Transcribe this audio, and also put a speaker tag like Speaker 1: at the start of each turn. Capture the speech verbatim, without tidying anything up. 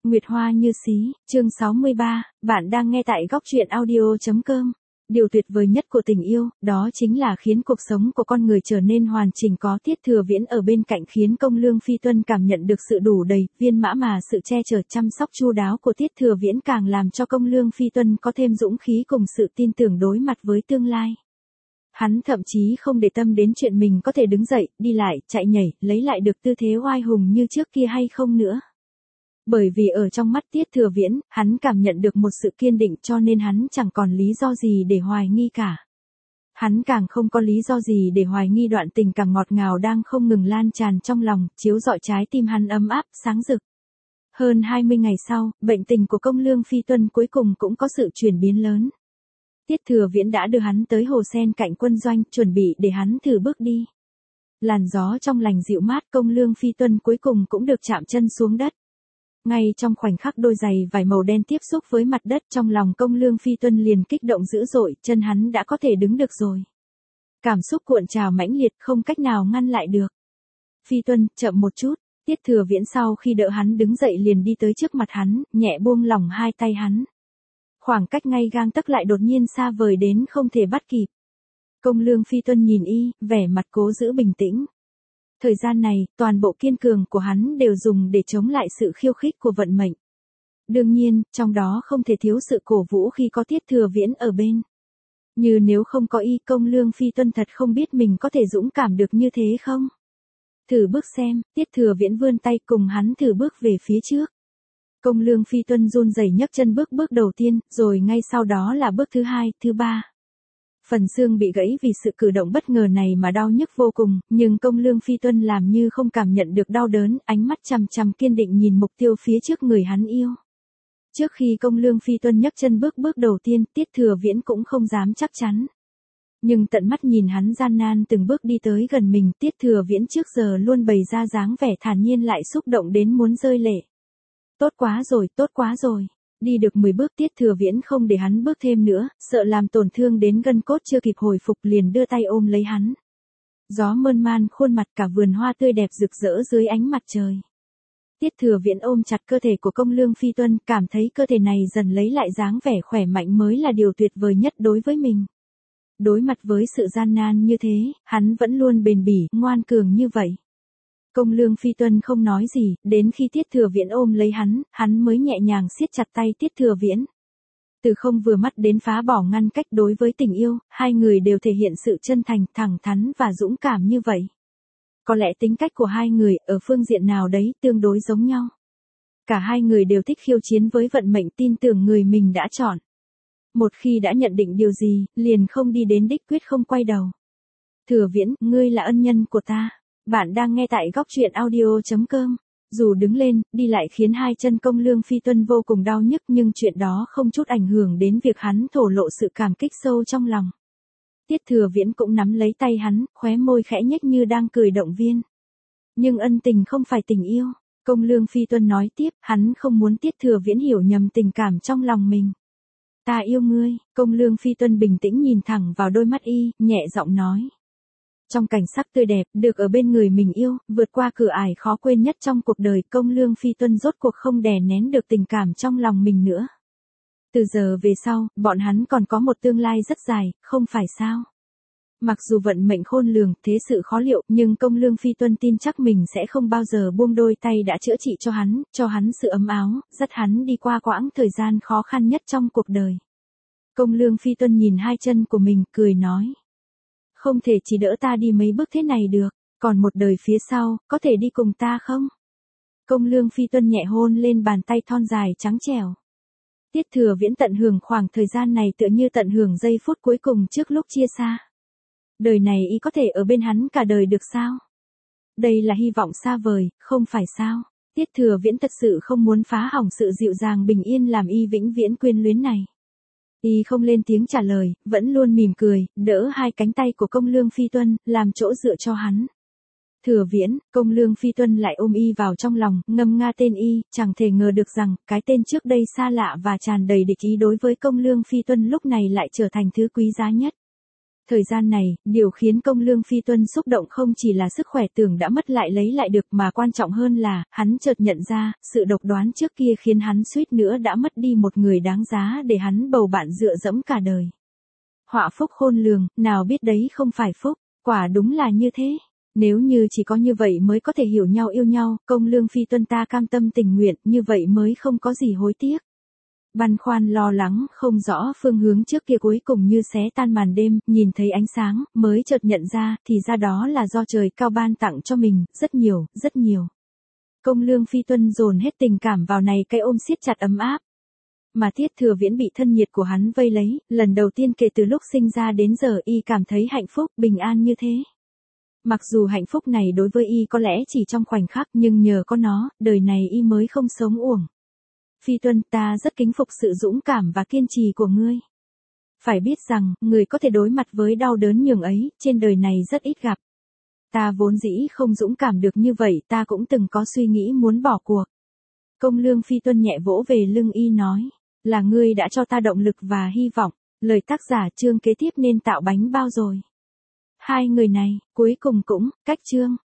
Speaker 1: Nguyệt Hoa như xí, chương sáu mươi ba, bạn đang nghe tại góc truyện audio chấm com. Điều tuyệt vời nhất của tình yêu, đó chính là khiến cuộc sống của con người trở nên hoàn chỉnh, có Tiết Thừa Viễn ở bên cạnh khiến Công Lương Phi Tuân cảm nhận được sự đủ đầy, viên mã mà sự che chở chăm sóc chu đáo của Tiết Thừa Viễn càng làm cho Công Lương Phi Tuân có thêm dũng khí cùng sự tin tưởng đối mặt với tương lai. Hắn thậm chí không để tâm đến chuyện mình có thể đứng dậy, đi lại, chạy nhảy, lấy lại được tư thế oai hùng như trước kia hay không nữa. Bởi vì ở trong mắt Tiết Thừa Viễn, hắn cảm nhận được một sự kiên định cho nên hắn chẳng còn lý do gì để hoài nghi cả. Hắn càng không có lý do gì để hoài nghi đoạn tình cảm ngọt ngào đang không ngừng lan tràn trong lòng, chiếu rọi trái tim hắn ấm áp, sáng rực. Hơn hai mươi ngày sau, bệnh tình của Công Lương Phi Tuân cuối cùng cũng có sự chuyển biến lớn. Tiết Thừa Viễn đã đưa hắn tới hồ sen cạnh quân doanh, chuẩn bị để hắn thử bước đi. Làn gió trong lành dịu mát, Công Lương Phi Tuân cuối cùng cũng được chạm chân xuống đất. Ngay trong khoảnh khắc đôi giày vải màu đen tiếp xúc với mặt đất, trong lòng Công Lương Phi Tuân liền kích động dữ dội, chân hắn đã có thể đứng được rồi. Cảm xúc cuộn trào mãnh liệt, không cách nào ngăn lại được. Phi Tuân, chậm một chút. Tiết Thừa Viễn sau khi đỡ hắn đứng dậy liền đi tới trước mặt hắn, nhẹ buông lỏng hai tay hắn. Khoảng cách ngay gang tấc lại đột nhiên xa vời đến không thể bắt kịp. Công Lương Phi Tuân nhìn y, vẻ mặt cố giữ bình tĩnh. Thời gian này, toàn bộ kiên cường của hắn đều dùng để chống lại sự khiêu khích của vận mệnh. Đương nhiên, trong đó không thể thiếu sự cổ vũ khi có Tiết Thừa Viễn ở bên. Như nếu không có y, Công Lương Phi Tuân thật không biết mình có thể dũng cảm được như thế không? Thử bước xem, Tiết Thừa Viễn vươn tay cùng hắn thử bước về phía trước. Công Lương Phi Tuân run rẩy nhấc chân bước bước đầu tiên, rồi ngay sau đó là bước thứ hai, thứ ba. Phần xương bị gãy vì sự cử động bất ngờ này mà đau nhức vô cùng, nhưng Công Lương Phi Tuân làm như không cảm nhận được đau đớn, ánh mắt chằm chằm kiên định nhìn mục tiêu phía trước người hắn yêu. Trước khi Công Lương Phi Tuân nhấc chân bước bước đầu tiên, Tiết Thừa Viễn cũng không dám chắc chắn. Nhưng tận mắt nhìn hắn gian nan từng bước đi tới gần mình, Tiết Thừa Viễn trước giờ luôn bày ra dáng vẻ thản nhiên lại xúc động đến muốn rơi lệ. Tốt quá rồi, tốt quá rồi. Đi được mười bước, Tiết Thừa Viễn không để hắn bước thêm nữa, sợ làm tổn thương đến gân cốt chưa kịp hồi phục liền đưa tay ôm lấy hắn. Gió mơn man khuôn mặt, cả vườn hoa tươi đẹp rực rỡ dưới ánh mặt trời. Tiết Thừa Viễn ôm chặt cơ thể của Công Lương Phi Tuân, cảm thấy cơ thể này dần lấy lại dáng vẻ khỏe mạnh mới là điều tuyệt vời nhất đối với mình. Đối mặt với sự gian nan như thế, hắn vẫn luôn bền bỉ, ngoan cường như vậy. Công Lương Phi Tuân không nói gì, đến khi Tiết Thừa Viễn ôm lấy hắn, hắn mới nhẹ nhàng siết chặt tay Tiết Thừa Viễn. Từ không vừa mắt đến phá bỏ ngăn cách đối với tình yêu, hai người đều thể hiện sự chân thành, thẳng thắn và dũng cảm như vậy. Có lẽ tính cách của hai người, ở phương diện nào đấy, tương đối giống nhau. Cả hai người đều thích khiêu chiến với vận mệnh, tin tưởng người mình đã chọn. Một khi đã nhận định điều gì, liền không đi đến đích, quyết không quay đầu. Thừa Viễn, ngươi là ân nhân của ta. Bạn đang nghe tại góc truyện audio chấm com. Dù đứng lên, đi lại khiến hai chân Công Lương Phi Tuân vô cùng đau nhức nhưng chuyện đó không chút ảnh hưởng đến việc hắn thổ lộ sự cảm kích sâu trong lòng. Tiết Thừa Viễn cũng nắm lấy tay hắn, khóe môi khẽ nhếch như đang cười động viên. Nhưng ân tình không phải tình yêu. Công Lương Phi Tuân nói tiếp, hắn không muốn Tiết Thừa Viễn hiểu nhầm tình cảm trong lòng mình. Ta yêu ngươi. Công Lương Phi Tuân bình tĩnh nhìn thẳng vào đôi mắt y, nhẹ giọng nói. Trong cảnh sắc tươi đẹp, được ở bên người mình yêu, vượt qua cửa ải khó quên nhất trong cuộc đời, Công Lương Phi Tuân rốt cuộc không đè nén được tình cảm trong lòng mình nữa. Từ giờ về sau, bọn hắn còn có một tương lai rất dài, không phải sao? Mặc dù vận mệnh khôn lường, thế sự khó liệu, nhưng Công Lương Phi Tuân tin chắc mình sẽ không bao giờ buông đôi tay đã chữa trị cho hắn, cho hắn sự ấm áo, dắt hắn đi qua quãng thời gian khó khăn nhất trong cuộc đời. Công Lương Phi Tuân nhìn hai chân của mình, cười nói. Không thể chỉ đỡ ta đi mấy bước thế này được, còn một đời phía sau, có thể đi cùng ta không? Công Lương Phi Tuân nhẹ hôn lên bàn tay thon dài trắng trẻo. Tiết Thừa Viễn tận hưởng khoảng thời gian này tựa như tận hưởng giây phút cuối cùng trước lúc chia xa. Đời này y có thể ở bên hắn cả đời được sao? Đây là hy vọng xa vời, không phải sao? Tiết Thừa Viễn thật sự không muốn phá hỏng sự dịu dàng bình yên làm y vĩnh viễn quyến luyến này. Y không lên tiếng trả lời, vẫn luôn mỉm cười, đỡ hai cánh tay của Công Lương Phi Tuân, làm chỗ dựa cho hắn. Thừa Viễn, Công Lương Phi Tuân lại ôm y vào trong lòng, ngâm nga tên y, chẳng thể ngờ được rằng, cái tên trước đây xa lạ và tràn đầy địch ý đối với Công Lương Phi Tuân lúc này lại trở thành thứ quý giá nhất. Thời gian này, điều khiến công Lương Phi Tuân xúc động không chỉ là sức khỏe tưởng đã mất lại lấy lại được mà quan trọng hơn là, hắn chợt nhận ra, sự độc đoán trước kia khiến hắn suýt nữa đã mất đi một người đáng giá để hắn bầu bạn dựa dẫm cả đời. Họa phúc khôn lường, nào biết đấy không phải phúc, quả đúng là như thế. Nếu như chỉ có như vậy mới có thể hiểu nhau yêu nhau, công Lương Phi Tuân ta cam tâm tình nguyện, như vậy mới không có gì hối tiếc. Băn khoăn lo lắng, không rõ phương hướng trước kia cuối cùng như xé tan màn đêm, nhìn thấy ánh sáng, mới chợt nhận ra, thì ra đó là do trời cao ban tặng cho mình, rất nhiều, rất nhiều. Công Lương Phi Tuân dồn hết tình cảm vào này cái ôm siết chặt ấm áp. Mà Tiết Thừa Viễn bị thân nhiệt của hắn vây lấy, lần đầu tiên kể từ lúc sinh ra đến giờ y cảm thấy hạnh phúc, bình an như thế. Mặc dù hạnh phúc này đối với y có lẽ chỉ trong khoảnh khắc nhưng nhờ có nó, đời này y mới không sống uổng. Phi Tuân, ta rất kính phục sự dũng cảm và kiên trì của ngươi. Phải biết rằng, người có thể đối mặt với đau đớn nhường ấy, trên đời này rất ít gặp. Ta vốn dĩ không dũng cảm được như vậy, ta cũng từng có suy nghĩ muốn bỏ cuộc. Công Lương Phi Tuân nhẹ vỗ về lưng y nói, là ngươi đã cho ta động lực và hy vọng. Lời tác giả chương kế tiếp nên tạo bánh bao rồi. Hai người này, cuối cùng cũng, cách chương.